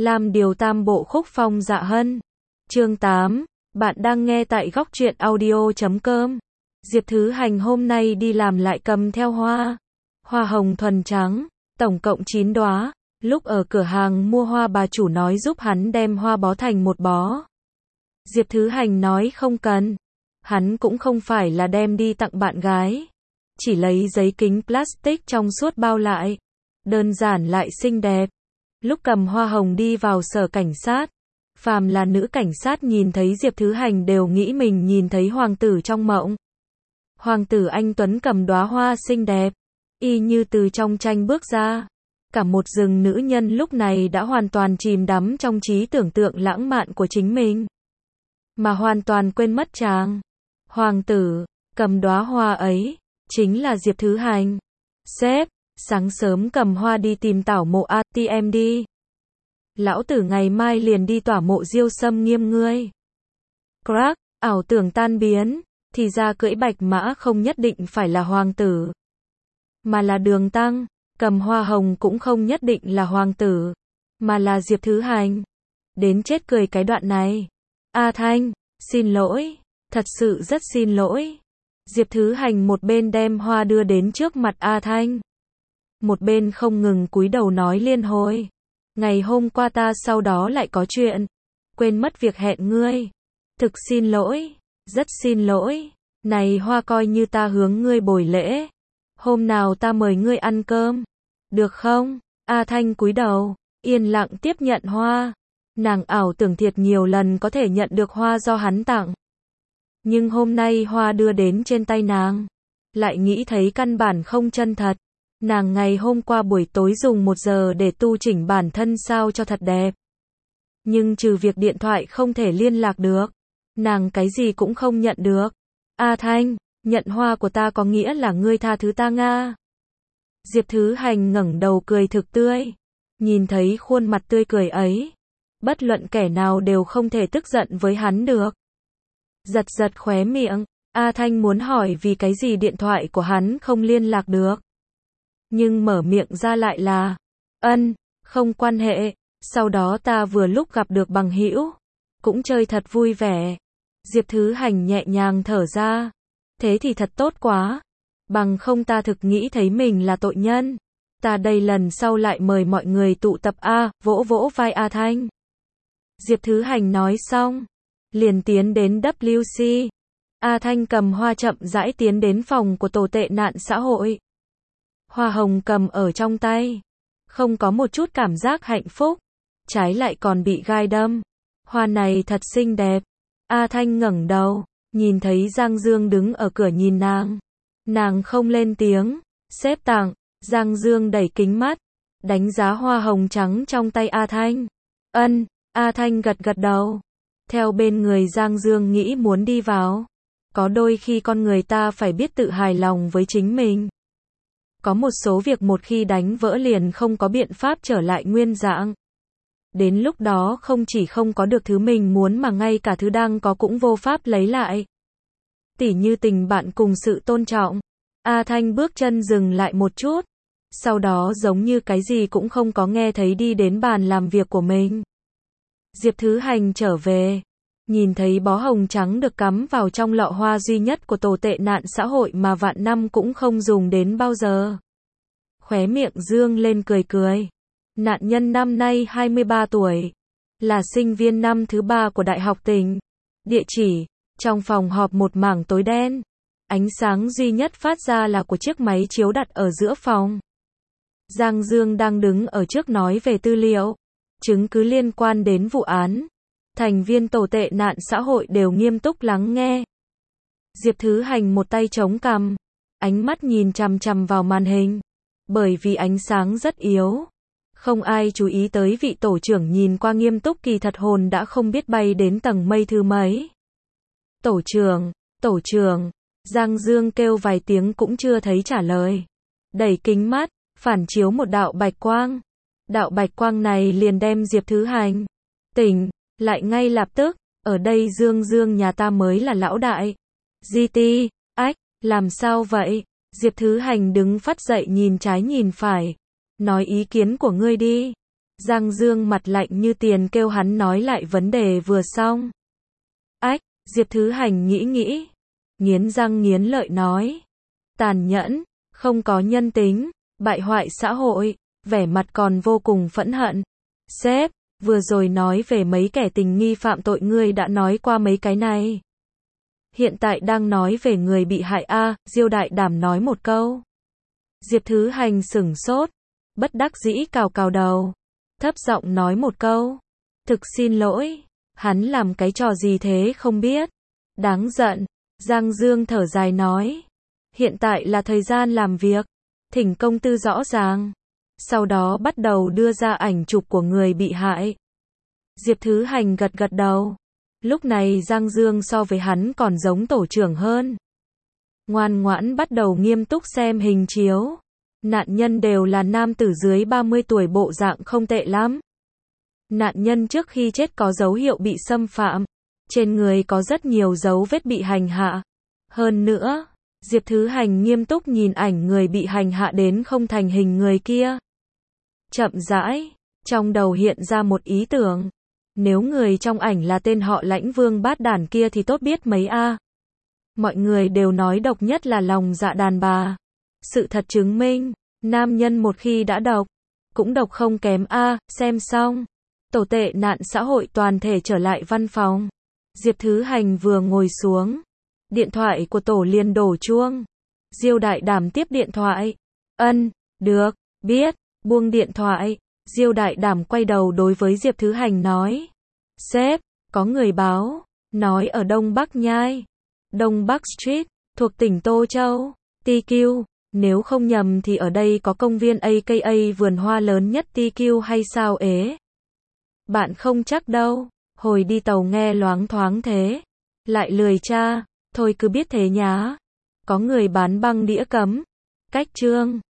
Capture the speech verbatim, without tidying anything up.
Lam điều tam bộ khúc phong dạ hân. Chương tám. Bạn đang nghe tại góc truyện audio chấm com. Diệp Thứ Hành hôm nay đi làm lại cầm theo hoa. Hoa hồng thuần trắng, tổng cộng chín đóa. Lúc ở cửa hàng mua hoa bà chủ nói giúp hắn đem hoa bó thành một bó. Diệp Thứ Hành nói không cần. Hắn cũng không phải là đem đi tặng bạn gái. Chỉ lấy giấy kính plastic trong suốt bao lại. Đơn giản lại xinh đẹp. Lúc cầm hoa hồng đi vào sở cảnh sát, phàm là nữ cảnh sát nhìn thấy Diệp Thứ Hành đều nghĩ mình nhìn thấy hoàng tử trong mộng. Hoàng tử anh tuấn cầm đóa hoa xinh đẹp, y như từ trong tranh bước ra. Cả một rừng nữ nhân lúc này đã hoàn toàn chìm đắm trong trí tưởng tượng lãng mạn của chính mình, mà hoàn toàn quên mất chàng. Hoàng tử cầm đóa hoa ấy chính là Diệp Thứ Hành. Sếp, sáng sớm cầm hoa đi tìm tảo mộ a tê em đi. Lão tử ngày mai liền đi tỏa mộ Diêu Sâm Nghiêm ngươi. Crack, ảo tưởng tan biến, thì ra cưỡi bạch mã không nhất định phải là hoàng tử, mà là Đường Tăng. Cầm hoa hồng cũng không nhất định là hoàng tử, mà là Diệp Thứ Hành. Đến chết cười cái đoạn này. A Thanh, xin lỗi, thật sự rất xin lỗi. Diệp Thứ Hành một bên đem hoa đưa đến trước mặt A Thanh, một bên không ngừng cúi đầu nói liên hồi. Ngày hôm qua ta sau đó lại có chuyện, quên mất việc hẹn ngươi. Thực xin lỗi, rất xin lỗi. Này hoa coi như ta hướng ngươi bồi lễ. Hôm nào ta mời ngươi ăn cơm, được không? A Thanh cúi đầu, yên lặng tiếp nhận hoa. Nàng ảo tưởng thiệt nhiều lần có thể nhận được hoa do hắn tặng. Nhưng hôm nay hoa đưa đến trên tay nàng, lại nghĩ thấy căn bản không chân thật. Nàng ngày hôm qua buổi tối dùng một giờ để tu chỉnh bản thân sao cho thật đẹp. Nhưng trừ việc điện thoại không thể liên lạc được, nàng cái gì cũng không nhận được. A Thanh, nhận hoa của ta có nghĩa là ngươi tha thứ ta nga. Diệp Thứ Hành ngẩng đầu cười thực tươi. Nhìn thấy khuôn mặt tươi cười ấy, bất luận kẻ nào đều không thể tức giận với hắn được. Giật giật khóe miệng, A Thanh muốn hỏi vì cái gì điện thoại của hắn không liên lạc được. Nhưng mở miệng ra lại là, ân, không quan hệ, sau đó ta vừa lúc gặp được bằng hữu, cũng chơi thật vui vẻ. Diệp Thứ Hành nhẹ nhàng thở ra, thế thì thật tốt quá, bằng không ta thực nghĩ thấy mình là tội nhân. Ta đây lần sau lại mời mọi người tụ tập A, vỗ vỗ vai A Thanh. Diệp Thứ Hành nói xong, liền tiến đến W C. A Thanh cầm hoa chậm rãi tiến đến phòng của tổ tệ nạn xã hội. Hoa hồng cầm ở trong tay, không có một chút cảm giác hạnh phúc, trái lại còn bị gai đâm. Hoa này thật xinh đẹp. A Thanh ngẩng đầu, nhìn thấy Giang Dương đứng ở cửa nhìn nàng. Nàng không lên tiếng, xếp tặng. Giang Dương đẩy kính mắt, đánh giá hoa hồng trắng trong tay A Thanh. Ân, A Thanh gật gật đầu. Theo bên người Giang Dương nghĩ muốn đi vào. Có đôi khi con người ta phải biết tự hài lòng với chính mình. Có một số việc một khi đánh vỡ liền không có biện pháp trở lại nguyên dạng. Đến lúc đó không chỉ không có được thứ mình muốn mà ngay cả thứ đang có cũng vô pháp lấy lại. Tỉ như tình bạn cùng sự tôn trọng. A Thanh bước chân dừng lại một chút, sau đó giống như cái gì cũng không có nghe thấy đi đến bàn làm việc của mình. Diệp Thứ Hành trở về, nhìn thấy bó hồng trắng được cắm vào trong lọ hoa duy nhất của tổ tệ nạn xã hội mà vạn năm cũng không dùng đến bao giờ. Khóe miệng dương lên cười cười. Nạn nhân năm nay hai mươi ba tuổi, là sinh viên năm thứ ba của Đại học tỉnh. Địa chỉ, trong phòng họp một mảng tối đen. Ánh sáng duy nhất phát ra là của chiếc máy chiếu đặt ở giữa phòng. Giang Dương đang đứng ở trước nói về tư liệu, chứng cứ liên quan đến vụ án. Thành viên tổ tệ nạn xã hội đều nghiêm túc lắng nghe. Diệp Thứ Hành một tay chống cằm, ánh mắt nhìn chằm chằm vào màn hình. Bởi vì ánh sáng rất yếu, không ai chú ý tới vị tổ trưởng nhìn qua nghiêm túc kỳ thật hồn đã không biết bay đến tầng mây thứ mấy. Tổ trưởng, tổ trưởng. Giang Dương kêu vài tiếng cũng chưa thấy trả lời. Đẩy kính mắt, phản chiếu một đạo bạch quang. Đạo bạch quang này liền đem Diệp Thứ Hành tỉnh lại ngay lập tức. Ở đây Dương Dương nhà ta mới là lão đại. giê tê, ách, làm sao vậy? Diệp Thứ Hành đứng phắt dậy nhìn trái nhìn phải. Nói ý kiến của ngươi đi. Giang Dương mặt lạnh như tiền kêu hắn nói lại vấn đề vừa xong. Ách, Diệp Thứ Hành nghĩ nghĩ, nghiến răng nghiến lợi nói. Tàn nhẫn, không có nhân tính, bại hoại xã hội, vẻ mặt còn vô cùng phẫn hận. Sếp, vừa rồi nói về mấy kẻ tình nghi phạm tội ngươi đã nói qua mấy cái này. Hiện tại đang nói về người bị hại a, Diêu Đại Đảm nói một câu. Diệp Thứ Hành sửng sốt, bất đắc dĩ cào cào đầu, thấp giọng nói một câu. Thực xin lỗi, hắn làm cái trò gì thế không biết. Đáng giận, Giang Dương thở dài nói. Hiện tại là thời gian làm việc, thỉnh công tư rõ ràng. Sau đó bắt đầu đưa ra ảnh chụp của người bị hại. Diệp Thứ Hành gật gật đầu. Lúc này Giang Dương so với hắn còn giống tổ trưởng hơn. Ngoan ngoãn bắt đầu nghiêm túc xem hình chiếu. Nạn nhân đều là nam tử dưới ba mươi tuổi, bộ dạng không tệ lắm. Nạn nhân trước khi chết có dấu hiệu bị xâm phạm. Trên người có rất nhiều dấu vết bị hành hạ. Hơn nữa, Diệp Thứ Hành nghiêm túc nhìn ảnh người bị hành hạ đến không thành hình người kia. Chậm rãi, trong đầu hiện ra một ý tưởng. Nếu người trong ảnh là tên họ Lãnh Vương bát đản kia thì tốt biết mấy a. Mọi người đều nói độc nhất là lòng dạ đàn bà. Sự thật chứng minh, nam nhân một khi đã độc, cũng độc không kém a. Xem xong, tổ tệ nạn xã hội toàn thể trở lại văn phòng. Diệp Thứ Hành vừa ngồi xuống, điện thoại của tổ liền đổ chuông. Diêu Đại Đảm tiếp điện thoại. Ân, được, biết, buông điện thoại. Diêu Đại Đảm quay đầu đối với Diệp Thứ Hành nói. Sếp, có người báo, nói ở Đông Bắc Nhai, Đông Bắc Street, thuộc tỉnh Tô Châu, tê quy, nếu không nhầm thì ở đây có công viên a ca a vườn hoa lớn nhất tê quy hay sao ế? Bạn không chắc đâu, hồi đi tàu nghe loáng thoáng thế, lại lười tra, thôi cứ biết thế nhá. Có người bán băng đĩa cấm, cách chương.